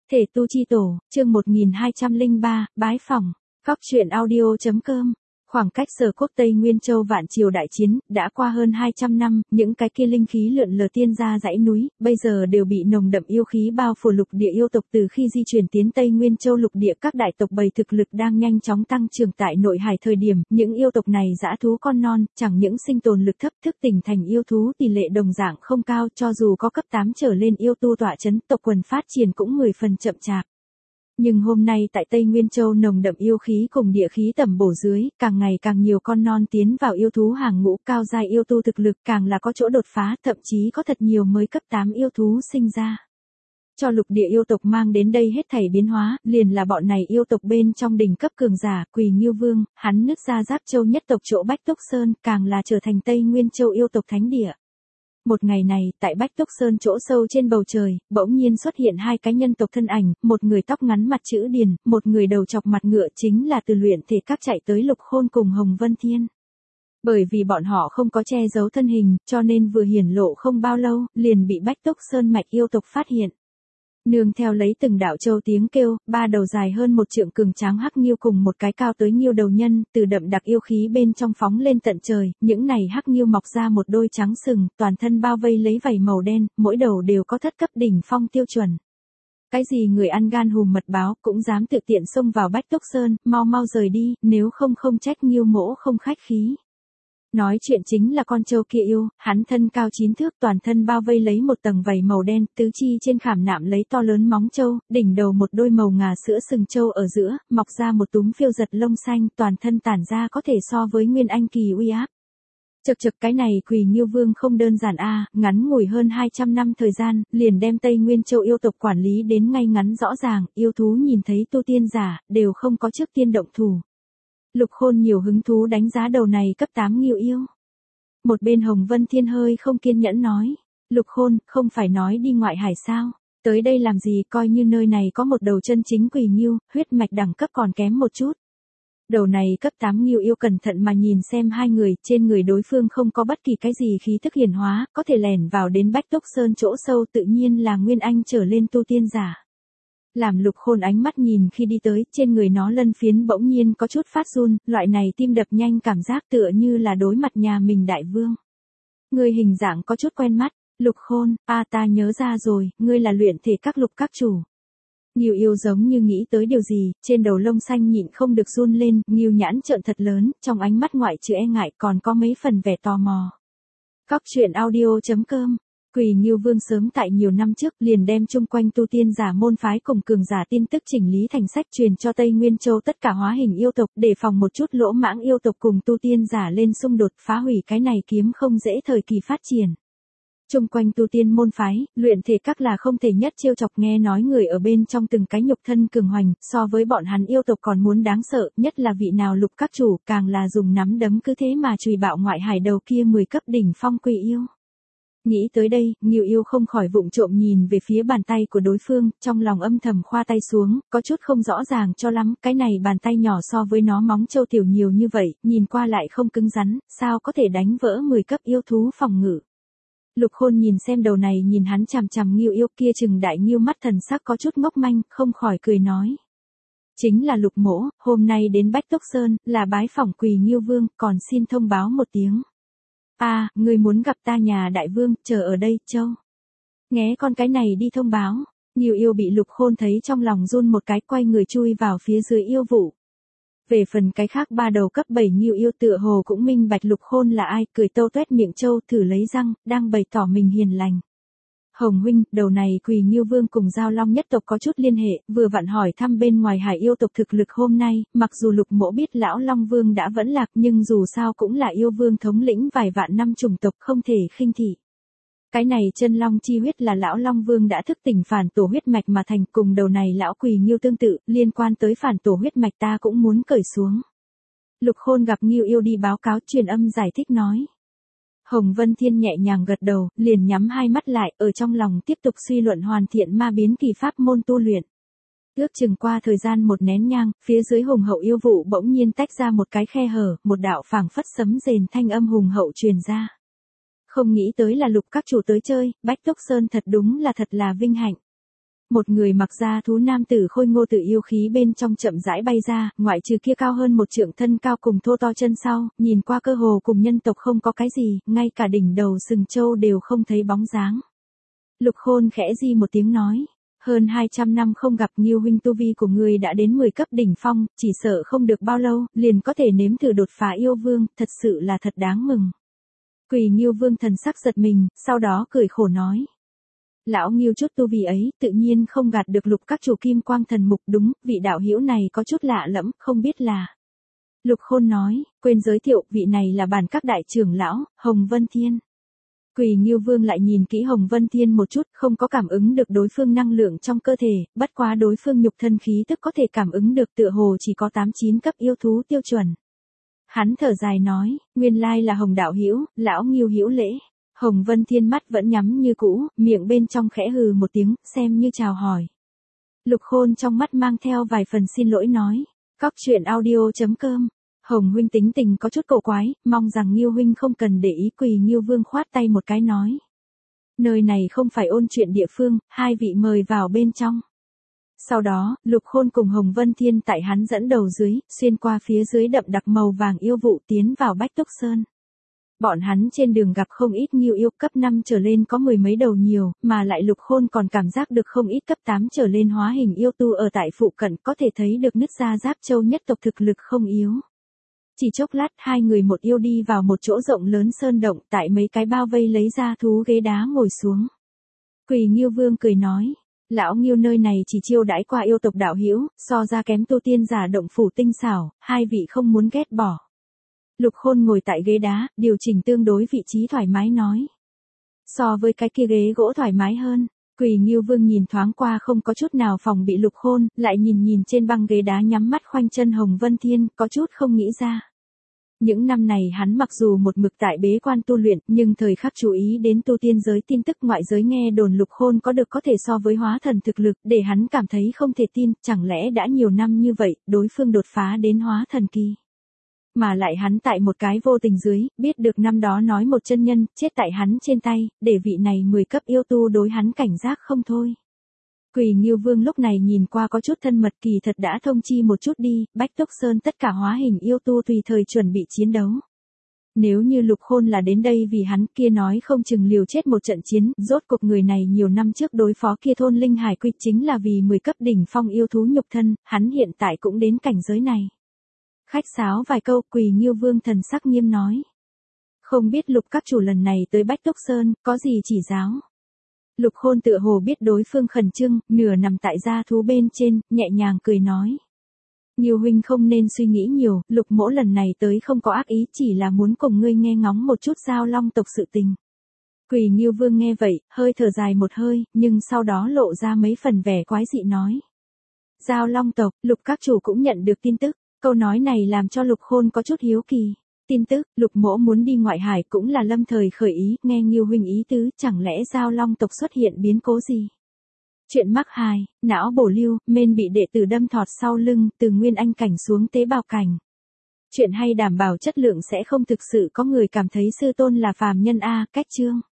Thể tu chi tổ, chương 1203, bái phỏng. Góc truyện audio.com. Khoảng cách Sở Quốc Tây Nguyên Châu vạn triều đại chiến, đã qua hơn 200 năm, những cái kia linh khí lượn lờ tiên ra dãy núi, bây giờ đều bị nồng đậm yêu khí bao phủ lục địa yêu tộc. Từ khi di chuyển tiến Tây Nguyên Châu lục địa, các đại tộc bầy thực lực đang nhanh chóng tăng trưởng tại nội hải thời điểm, những yêu tộc này dã thú con non, chẳng những sinh tồn lực thấp, thức tỉnh thành yêu thú tỷ lệ đồng dạng không cao, cho dù có cấp 8 trở lên yêu tu tọa chấn, tộc quần phát triển cũng 10 phần chậm chạp. Nhưng hôm nay tại Tây Nguyên Châu nồng đậm yêu khí cùng địa khí tẩm bổ dưới, càng ngày càng nhiều con non tiến vào yêu thú hàng ngũ, cao giai yêu tu thực lực càng là có chỗ đột phá, thậm chí có thật nhiều mới cấp 8 yêu thú sinh ra. Cho lục địa yêu tộc mang đến đây hết thảy biến hóa, liền là bọn này yêu tộc bên trong đỉnh cấp cường giả, Quỳ Ngưu Vương, hắn nứt ra Giáp Châu nhất tộc chỗ Bách Túc Sơn, càng là trở thành Tây Nguyên Châu yêu tộc thánh địa. Một ngày này, tại Bách Túc Sơn chỗ sâu trên bầu trời, bỗng nhiên xuất hiện hai cái nhân tộc thân ảnh, một người tóc ngắn mặt chữ điền, một người đầu chọc mặt ngựa, chính là từ luyện thể các chạy tới Lục Khôn cùng Hồng Vân Thiên. Bởi vì bọn họ không có che giấu thân hình, cho nên vừa hiển lộ không bao lâu, liền bị Bách Túc Sơn mạch yêu tộc phát hiện. Nương theo lấy từng đạo châu tiếng kêu, ba đầu dài hơn một trượng cường tráng hắc nghiêu cùng một cái cao tới nghiêu đầu nhân, từ đậm đặc yêu khí bên trong phóng lên tận trời, những này hắc nghiêu mọc ra một đôi trắng sừng, toàn thân bao vây lấy vảy màu đen, mỗi đầu đều có thất cấp đỉnh phong tiêu chuẩn. Cái gì người ăn gan hùm mật báo, cũng dám tự tiện xông vào Bách Túc Sơn, mau mau rời đi, nếu không không trách nghiêu mỗ không khách khí. Nói chuyện chính là con trâu kia yêu, hắn thân cao 9 thước, toàn thân bao vây lấy một tầng vảy màu đen, tứ chi trên khảm nạm lấy to lớn móng trâu, đỉnh đầu một đôi màu ngà sữa sừng trâu ở giữa, mọc ra một túm phiêu giật lông xanh, toàn thân tản ra có thể so với Nguyên Anh kỳ uy áp. Chậc chậc, cái này Quỳ Ngưu Vương không đơn giản a, ngắn ngủi hơn 200 năm thời gian, liền đem Tây Nguyên Châu yêu tộc quản lý đến ngay ngắn rõ ràng, yêu thú nhìn thấy tu tiên giả, đều không có trước tiên động thủ. Lục Khôn nhiều hứng thú đánh giá đầu này cấp 8 nghiêu yêu. Một bên Hồng Vân Thiên hơi không kiên nhẫn nói, Lục Khôn, không phải nói đi ngoại hải sao, tới đây làm gì, coi như nơi này có một đầu chân chính Quỳ Ngưu, huyết mạch đẳng cấp còn kém một chút. Đầu này cấp 8 nghiêu yêu cẩn thận mà nhìn xem hai người, trên người đối phương không có bất kỳ cái gì khí thức hiển hóa, có thể lẻn vào đến Bách Túc Sơn chỗ sâu, tự nhiên là Nguyên Anh trở lên tu tiên giả. Làm Lục Khôn ánh mắt nhìn khi đi tới, trên người nó lân phiến bỗng nhiên có chút phát run, loại này tim đập nhanh cảm giác tựa như là đối mặt nhà mình đại vương. Người hình dạng có chút quen mắt, Lục Khôn, ta nhớ ra rồi, ngươi là luyện thể các Lục các chủ. Nghiêu yêu giống như nghĩ tới điều gì, trên đầu lông xanh nhịn không được run lên, nghiêu nhãn trợn thật lớn, trong ánh mắt ngoại trừ e ngại còn có mấy phần vẻ tò mò. Góc truyện audio.com. Quỳ Ngưu Vương sớm tại nhiều năm trước liền đem chung quanh tu tiên giả môn phái cùng cường giả tin tức chỉnh lý thành sách truyền cho Tây Nguyên Châu tất cả hóa hình yêu tộc, để phòng một chút lỗ mãng yêu tộc cùng tu tiên giả lên xung đột, phá hủy cái này kiếm không dễ thời kỳ phát triển. Chung quanh tu tiên môn phái, luyện thể các là không thể nhất trêu chọc, nghe nói người ở bên trong từng cái nhục thân cường hoành, so với bọn hắn yêu tộc còn muốn đáng sợ, nhất là vị nào Lục các chủ, càng là dùng nắm đấm cứ thế mà chùy bạo ngoại hải đầu kia 10 cấp đỉnh phong Quỳ yêu. Nghĩ tới đây, Nghiêu yêu không khỏi vụng trộm nhìn về phía bàn tay của đối phương, trong lòng âm thầm khoa tay xuống, có chút không rõ ràng cho lắm, cái này bàn tay nhỏ so với nó móng trâu tiểu nhiều như vậy, nhìn qua lại không cứng rắn, sao có thể đánh vỡ 10 cấp yêu thú phòng ngự. Lục Khôn nhìn xem đầu này nhìn hắn chằm chằm Nghiêu yêu kia chừng đại nghiêu mắt thần sắc có chút ngốc manh, không khỏi cười nói. Chính là Lục mỗ, hôm nay đến Bách Túc Sơn, là bái phỏng Quỳ Ngưu Vương, còn xin thông báo một tiếng. Ngươi muốn gặp ta nhà đại vương, chờ ở đây, Châu. Nghe con cái này đi thông báo. Nghiêu yêu bị Lục Khôn thấy trong lòng run một cái, quay người chui vào phía dưới yêu vụ. Về phần cái khác ba đầu cấp 7 Nghiêu yêu tựa hồ cũng minh bạch Lục Khôn là ai, cười tâu tuét miệng Châu thử lấy răng, đang bày tỏ mình hiền lành. Hồng huynh, đầu này Quỳ Ngưu Vương cùng Giao Long nhất tộc có chút liên hệ, vừa vặn hỏi thăm bên ngoài hải yêu tộc thực lực hôm nay, mặc dù Lục mỗ biết lão Long Vương đã vẫn lạc, nhưng dù sao cũng là yêu vương thống lĩnh vài vạn năm chủng tộc, không thể khinh thị. Cái này chân long chi huyết là lão Long Vương đã thức tỉnh phản tổ huyết mạch mà thành, cùng đầu này lão Quỳ Ngưu tương tự, liên quan tới phản tổ huyết mạch ta cũng muốn cởi xuống. Lục Khôn gặp Nghiêu yêu đi báo cáo, truyền âm giải thích nói. Hồng Vân Thiên nhẹ nhàng gật đầu, liền nhắm hai mắt lại, ở trong lòng tiếp tục suy luận hoàn thiện ma biến kỳ pháp môn tu luyện. Ước chừng qua thời gian một nén nhang, phía dưới hùng hậu yêu vụ bỗng nhiên tách ra một cái khe hở, một đạo phảng phất sấm rền thanh âm hùng hậu truyền ra. Không nghĩ tới là Lục các chủ tới chơi, Bách Túc Sơn thật đúng là thật là vinh hạnh. Một người mặc da thú nam tử khôi ngô tự yêu khí bên trong chậm rãi bay ra, ngoại trừ kia cao hơn một trượng thân cao cùng thô to chân sau, nhìn qua cơ hồ cùng nhân tộc không có cái gì, ngay cả đỉnh đầu sừng trâu đều không thấy bóng dáng. Lục Khôn khẽ di một tiếng nói, hơn 200 năm không gặp, Ngưu huynh tu vi của người đã đến 10 cấp đỉnh phong, chỉ sợ không được bao lâu, liền có thể nếm thử đột phá yêu vương, thật sự là thật đáng mừng. Quỷ Ngưu vương thần sắc giật mình, sau đó cười khổ nói. Lão Ngưu chút tu vi ấy, tự nhiên không gạt được Lục các chủ Kim Quang thần mục, đúng, vị đạo hữu này có chút lạ lẫm, không biết là. Lục Khôn nói, quên giới thiệu, vị này là bản các đại trưởng lão, Hồng Vân Thiên. Quỷ Ngưu Vương lại nhìn kỹ Hồng Vân Thiên một chút, không có cảm ứng được đối phương năng lượng trong cơ thể, bất quá đối phương nhục thân khí tức có thể cảm ứng được, tựa hồ chỉ có 8-9 cấp yêu thú tiêu chuẩn. Hắn thở dài nói, nguyên lai là Hồng đạo hữu, lão Ngưu hữu lễ. Hồng Vân Thiên mắt vẫn nhắm như cũ, miệng bên trong khẽ hừ một tiếng, xem như chào hỏi. Lục Khôn trong mắt mang theo vài phần xin lỗi nói, cóc truyện audio.com. Hồng huynh tính tình có chút cổ quái, mong rằng Ngưu huynh không cần để ý. Quỳ Ngưu Vương khoát tay một cái nói. Nơi này không phải ôn chuyện địa phương, hai vị mời vào bên trong. Sau đó, Lục Khôn cùng Hồng Vân Thiên tại hắn dẫn đầu dưới, xuyên qua phía dưới đậm đặc màu vàng yêu vụ tiến vào Bách Túc Sơn. Bọn hắn trên đường gặp không ít Ngưu yêu, cấp 5 trở lên có 10 mấy đầu nhiều, mà lại Lục Khôn còn cảm giác được không ít cấp 8 trở lên hóa hình yêu tu ở tại phụ cận, có thể thấy được nứt ra Giáp Châu nhất tộc thực lực không yếu. Chỉ chốc lát, hai người một yêu đi vào một chỗ rộng lớn sơn động, tại mấy cái bao vây lấy ra thú ghế đá ngồi xuống. Quỳ Ngưu Vương cười nói, lão Ngưu nơi này chỉ chiêu đãi qua yêu tộc đạo hữu, so ra kém tu tiên giả động phủ tinh xảo, hai vị không muốn ghét bỏ. Lục Khôn ngồi tại ghế đá, điều chỉnh tương đối vị trí thoải mái nói. So với cái kia ghế gỗ thoải mái hơn. Quỳ Ngưu Vương nhìn thoáng qua không có chút nào phòng bị Lục Khôn, lại nhìn trên băng ghế đá nhắm mắt khoanh chân Hồng Vân Thiên, có chút không nghĩ ra. Những năm này hắn mặc dù một mực tại bế quan tu luyện, nhưng thời khắc chú ý đến tu tiên giới tin tức ngoại giới, nghe đồn Lục Khôn có được có thể so với hóa thần thực lực, để hắn cảm thấy không thể tin, chẳng lẽ đã nhiều năm như vậy, đối phương đột phá đến hóa thần kỳ. Mà lại hắn tại một cái vô tình dưới, biết được năm đó nói một chân nhân, chết tại hắn trên tay, để vị này 10 cấp yêu tu đối hắn cảnh giác không thôi. Quỳ Ngưu Vương lúc này nhìn qua có chút thân mật, kỳ thật đã thông chi một chút đi, Bách Túc Sơn tất cả hóa hình yêu tu tùy thời chuẩn bị chiến đấu. Nếu như Lục Khôn là đến đây vì hắn, kia nói không chừng liều chết một trận chiến, rốt cuộc người này nhiều năm trước đối phó kia thôn linh hải quy chính là vì 10 cấp đỉnh phong yêu thú nhục thân, hắn hiện tại cũng đến cảnh giới này. Khách sáo vài câu, Quỳ Ngưu Vương thần sắc nghiêm nói. Không biết Lục các chủ lần này tới Bách Túc Sơn, có gì chỉ giáo? Lục Khôn tựa hồ biết đối phương khẩn trương, nửa nằm tại gia thú bên trên, nhẹ nhàng cười nói. Ngưu huynh không nên suy nghĩ nhiều, Lục mỗ lần này tới không có ác ý, chỉ là muốn cùng ngươi nghe ngóng một chút Giao Long tộc sự tình. Quỳ Ngưu Vương nghe vậy, hơi thở dài một hơi, nhưng sau đó lộ ra mấy phần vẻ quái dị nói. Giao Long tộc, Lục các chủ cũng nhận được tin tức, câu nói này làm cho Lục Khôn có chút hiếu kỳ. Tin tức, Lục mỗ muốn đi ngoại hải cũng là lâm thời khởi ý, nghe Ngưu huynh ý tứ, chẳng lẽ Giao Long tộc xuất hiện biến cố gì? Chuyện mắc hài, não bổ lưu, men bị đệ tử đâm thọt sau lưng, từ nguyên anh cảnh xuống tế bào cảnh. Chuyện hay đảm bảo chất lượng sẽ không thực sự có người cảm thấy sư tôn là phàm nhân a, cách chương.